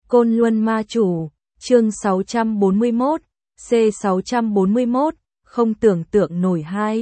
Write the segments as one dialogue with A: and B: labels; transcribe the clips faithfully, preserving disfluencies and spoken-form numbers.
A: Côn Luân Ma Chủ, chương sáu trăm bốn mươi mốt, C sáu trăm bốn mươi mốt, không tưởng tượng nổi hai.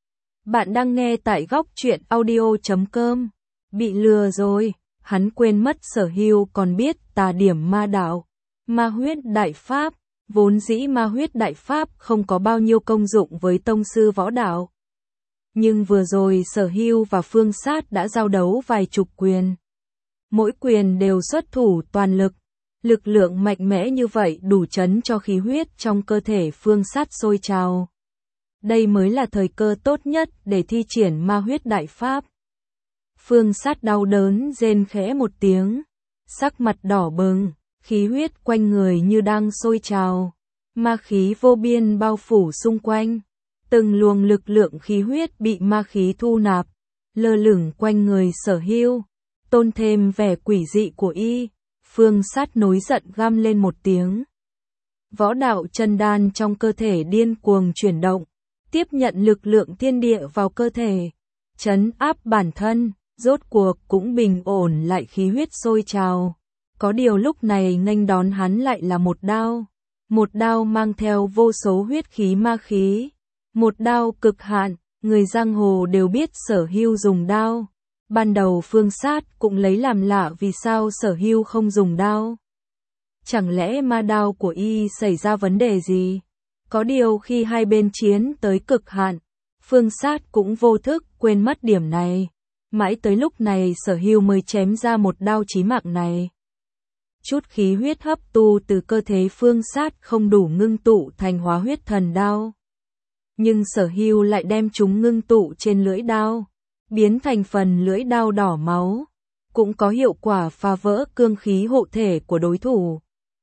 A: Bạn đang nghe tại góc truyện audio chấm com. Bị lừa rồi, hắn quên mất Sở Hưu còn biết tà điểm ma đạo, ma huyết đại pháp, vốn dĩ ma huyết đại pháp không có bao nhiêu công dụng với tông sư võ đạo. Nhưng vừa rồi Sở Hưu và Phương Sát đã giao đấu vài chục quyền. Mỗi quyền đều xuất thủ toàn lực, lực lượng mạnh mẽ như vậy đủ chấn cho khí huyết trong cơ thể Phương Sát sôi trào. Đây mới là thời cơ tốt nhất để thi triển ma huyết đại pháp. Phương Sát đau đớn rên khẽ một tiếng, sắc mặt đỏ bừng, khí huyết quanh người như đang sôi trào, ma khí vô biên bao phủ xung quanh, từng luồng lực lượng khí huyết bị ma khí thu nạp, lơ lửng quanh người Sở Hưu, tôn thêm vẻ quỷ dị của y. Phương Sát nổi giận găm lên một tiếng. Võ đạo chân đan trong cơ thể điên cuồng chuyển động, tiếp nhận lực lượng thiên địa vào cơ thể, trấn áp bản thân, rốt cuộc cũng bình ổn lại khí huyết sôi trào. Có điều lúc này nghênh đón hắn lại là một đao, một đao mang theo vô số huyết khí ma khí, một đao cực hạn, người giang hồ đều biết Sở Hưu dùng đao. Ban đầu Phương Sát cũng lấy làm lạ vì sao Sở Hưu không dùng đao. Chẳng lẽ ma đao của y xảy ra vấn đề gì? Có điều khi hai bên chiến tới cực hạn, Phương Sát cũng vô thức quên mất điểm này. Mãi tới lúc này Sở Hưu mới chém ra một đao chí mạng này. Chút khí huyết hấp tu từ cơ thể Phương Sát không đủ ngưng tụ thành hóa huyết thần đao. Nhưng Sở Hưu lại đem chúng ngưng tụ trên lưỡi đao, biến thành phần lưỡi đao đỏ máu, cũng có hiệu quả phá vỡ cương khí hộ thể của đối thủ.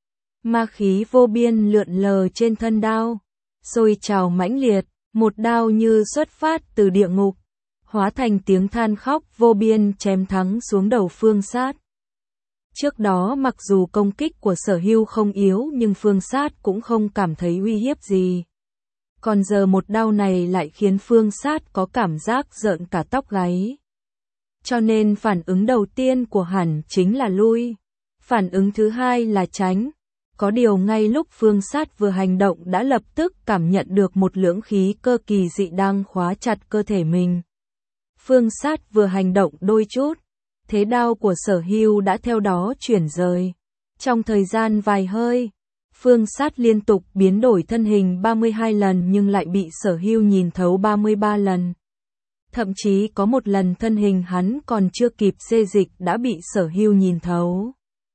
A: Ma khí vô biên lượn lờ trên thân đao, sôi trào mãnh liệt, một đao như xuất phát từ địa ngục, hóa thành tiếng than khóc vô biên chém thẳng xuống đầu Phương Sát. Trước đó mặc dù công kích của Sở Hưu không yếu nhưng Phương Sát cũng không cảm thấy uy hiếp gì. Còn giờ một đao này lại khiến Phương Sát có cảm giác rợn cả tóc gáy. Cho nên phản ứng đầu tiên của hắn chính là lui. Phản ứng thứ hai là tránh. Có điều ngay lúc Phương Sát vừa hành động đã lập tức cảm nhận được một lưỡng khí cơ kỳ dị đang khóa chặt cơ thể mình. Phương Sát vừa hành động đôi chút, thế đao của Sở Hưu đã theo đó chuyển rời. Trong thời gian vài hơi, Phương Sát liên tục biến đổi thân hình ba mươi hai lần nhưng lại bị Sở Hưu nhìn thấu ba mươi ba lần. Thậm chí có một lần thân hình hắn còn chưa kịp xê dịch đã bị Sở Hưu nhìn thấu.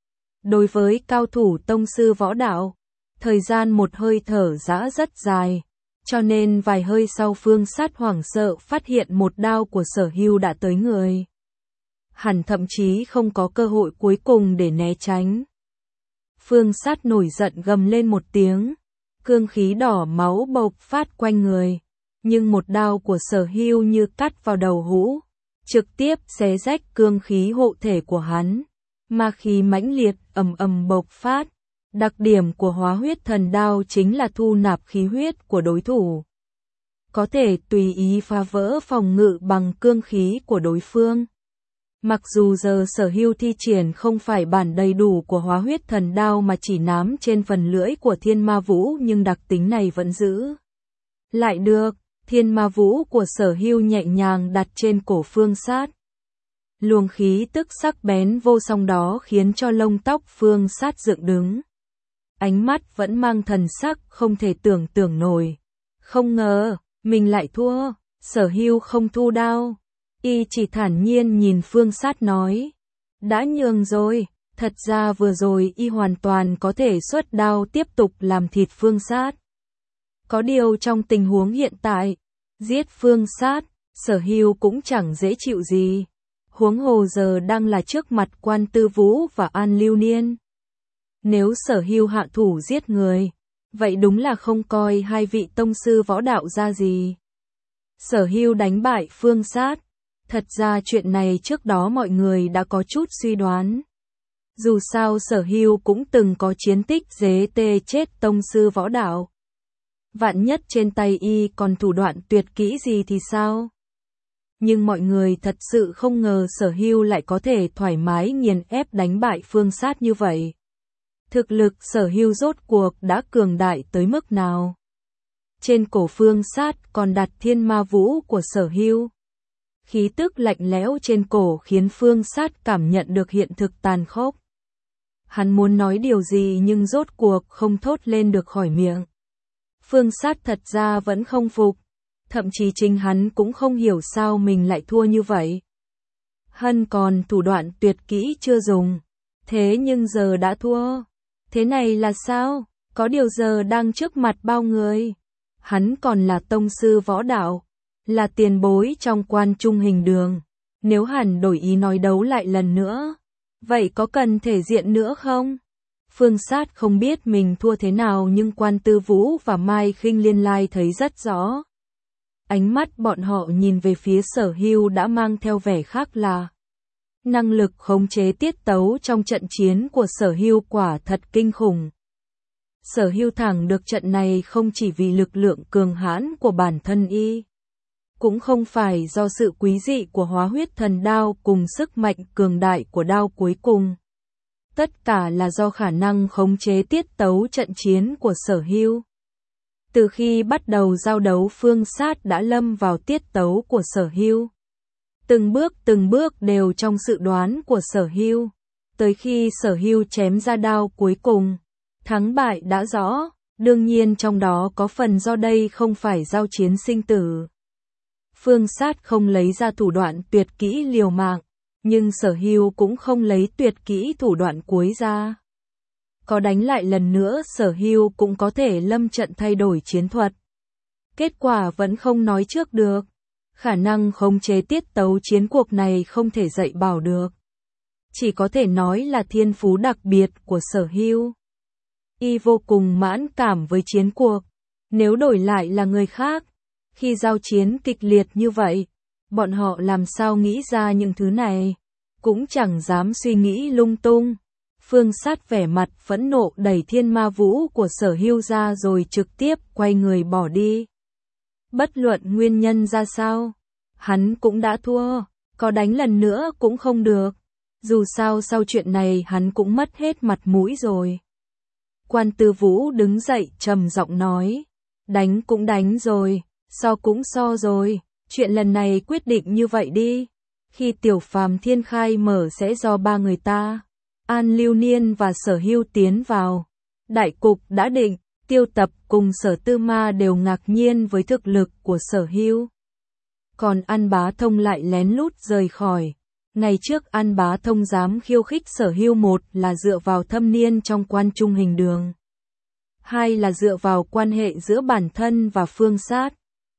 A: Đối với cao thủ tông sư võ đạo, thời gian một hơi thở dã rất dài, cho nên vài hơi sau Phương Sát hoảng sợ phát hiện một đao của Sở Hưu đã tới người. Hắn thậm chí không có cơ hội cuối cùng để né tránh. Phương Sát nổi giận gầm lên một tiếng, cương khí đỏ máu bộc phát quanh người, nhưng một đao của Sở Hưu như cắt vào đầu hũ, trực tiếp xé rách cương khí hộ thể của hắn. Ma khí mãnh liệt ầm ầm bộc phát, đặc điểm của hóa huyết thần đao chính là thu nạp khí huyết của đối thủ, có thể tùy ý phá vỡ phòng ngự bằng cương khí của đối phương. Mặc dù giờ Sở Hưu thi triển không phải bản đầy đủ của hóa huyết thần đao mà chỉ nắm trên phần lưỡi của Thiên Ma Vũ nhưng đặc tính này vẫn giữ lại được. Thiên Ma Vũ của Sở Hưu nhẹ nhàng đặt trên cổ Phương Sát. Luồng khí tức sắc bén vô song đó khiến cho lông tóc Phương Sát dựng đứng. Ánh mắt vẫn mang thần sắc không thể tưởng tượng nổi. Không ngờ, mình lại thua. Sở Hưu không thu đao. Y chỉ thản nhiên nhìn Phương Sát nói. Đã nhường rồi, thật ra vừa rồi y hoàn toàn có thể xuất đao tiếp tục làm thịt Phương Sát. Có điều trong tình huống hiện tại, giết Phương Sát, Sở Hưu cũng chẳng dễ chịu gì. Huống hồ giờ đang là trước mặt Quan Tư Vũ và An Lưu Niên. Nếu Sở Hưu hạ thủ giết người, vậy đúng là không coi hai vị tông sư võ đạo ra gì. Sở Hưu đánh bại Phương Sát. Thật ra chuyện này trước đó mọi người đã có chút suy đoán. Dù sao Sở Hưu cũng từng có chiến tích dế tê chết tông sư võ đạo. Vạn nhất trên tay y còn thủ đoạn tuyệt kỹ gì thì sao? Nhưng mọi người thật sự không ngờ Sở Hưu lại có thể thoải mái nghiền ép đánh bại Phương Sát như vậy. Thực lực Sở Hưu rốt cuộc đã cường đại tới mức nào? Trên cổ Phương Sát còn đặt thiên ma vũ của Sở Hưu. Khí tức lạnh lẽo trên cổ khiến Phương Sát cảm nhận được hiện thực tàn khốc. Hắn muốn nói điều gì nhưng rốt cuộc không thốt lên được khỏi miệng. Phương Sát thật ra vẫn không phục, thậm chí chính hắn cũng không hiểu sao mình lại thua như vậy. Hân còn thủ đoạn tuyệt kỹ chưa dùng, thế nhưng giờ đã thua. Thế này là sao? Có điều giờ đang trước mặt bao người. Hắn còn là tông sư võ đạo, là tiền bối trong Quan Trung Hình Đường. Nếu hắn đổi ý nói đấu lại lần nữa, vậy có cần thể diện nữa không? Phương Sát không biết mình thua thế nào nhưng Quan Tư Vũ và Mai Khinh Liên Lai thấy rất rõ. Ánh mắt bọn họ nhìn về phía Sở Hưu đã mang theo vẻ khác lạ. Năng lực khống chế tiết tấu trong trận chiến của Sở Hưu quả thật kinh khủng. Sở Hưu thắng được trận này không chỉ vì lực lượng cường hãn của bản thân y, cũng không phải do sự quý dị của Hóa Huyết Thần Đao cùng sức mạnh cường đại của đao cuối cùng. Tất cả là do khả năng khống chế tiết tấu trận chiến của Sở Hưu. Từ khi bắt đầu giao đấu Phương Sát đã lâm vào tiết tấu của Sở Hưu. Từng bước từng bước đều trong sự đoán của Sở Hưu. Tới khi Sở Hưu chém ra đao cuối cùng, thắng bại đã rõ, đương nhiên trong đó có phần do đây không phải giao chiến sinh tử. Phương Sát không lấy ra thủ đoạn tuyệt kỹ liều mạng, nhưng Sở Hưu cũng không lấy tuyệt kỹ thủ đoạn cuối ra. Có đánh lại lần nữa Sở Hưu cũng có thể lâm trận thay đổi chiến thuật. Kết quả vẫn không nói trước được. Khả năng khống chế tiết tấu chiến cuộc này không thể dạy bảo được. Chỉ có thể nói là thiên phú đặc biệt của Sở Hưu. Y vô cùng mãn cảm với chiến cuộc. Nếu đổi lại là người khác, khi giao chiến kịch liệt như vậy, bọn họ làm sao nghĩ ra những thứ này, cũng chẳng dám suy nghĩ lung tung. Phương Sát vẻ mặt phẫn nộ đẩy thiên ma vũ của Sở Hưu ra rồi trực tiếp quay người bỏ đi. Bất luận nguyên nhân ra sao, hắn cũng đã thua, có đánh lần nữa cũng không được. Dù sao sau chuyện này hắn cũng mất hết mặt mũi rồi. Quan Tư Vũ đứng dậy trầm giọng nói, đánh cũng đánh rồi, so cũng so rồi, chuyện lần này quyết định như vậy đi. Khi Tiểu Phàm Thiên khai mở sẽ do ba người ta, An Lưu Niên và Sở Hưu tiến vào. Đại cục đã định, Tiêu Tập cùng Sở Tư Ma đều ngạc nhiên với thực lực của Sở Hưu. Còn An Bá Thông lại lén lút rời khỏi. Ngày trước An Bá Thông dám khiêu khích Sở Hưu, một là dựa vào thâm niên trong Quan Trung Hình Đường, hai là dựa vào quan hệ giữa bản thân và Phương Sát.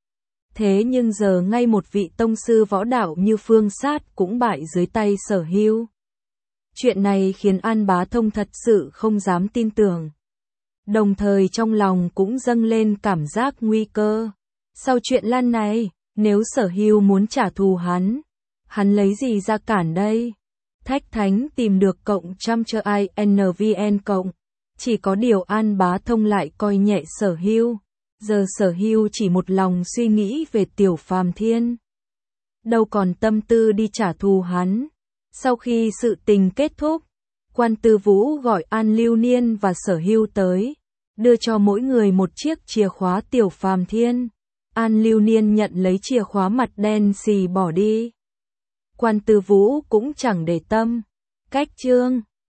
A: Thế nhưng giờ ngay một vị tông sư võ đạo như Phương Sát cũng bại dưới tay Sở Hưu. Chuyện này khiến An Bá Thông thật sự không dám tin tưởng. Đồng thời trong lòng cũng dâng lên cảm giác nguy cơ. Sau chuyện lan này, nếu Sở Hưu muốn trả thù hắn, hắn lấy gì ra cản đây? Thách Thánh tìm được cộng trăm cho i en vê en cộng. Chỉ có điều An Bá Thông lại coi nhẹ Sở Hưu. Giờ Sở Hưu chỉ một lòng suy nghĩ về Tiểu Phàm Thiên, đâu còn tâm tư đi trả thù hắn. Sau khi sự tình kết thúc, Quan Tư Vũ gọi An Lưu Niên và Sở Hưu tới, đưa cho mỗi người một chiếc chìa khóa Tiểu Phàm Thiên. An Lưu Niên nhận lấy chìa khóa mặt đen xì bỏ đi. Quan Tư Vũ cũng chẳng để tâm. Cách chương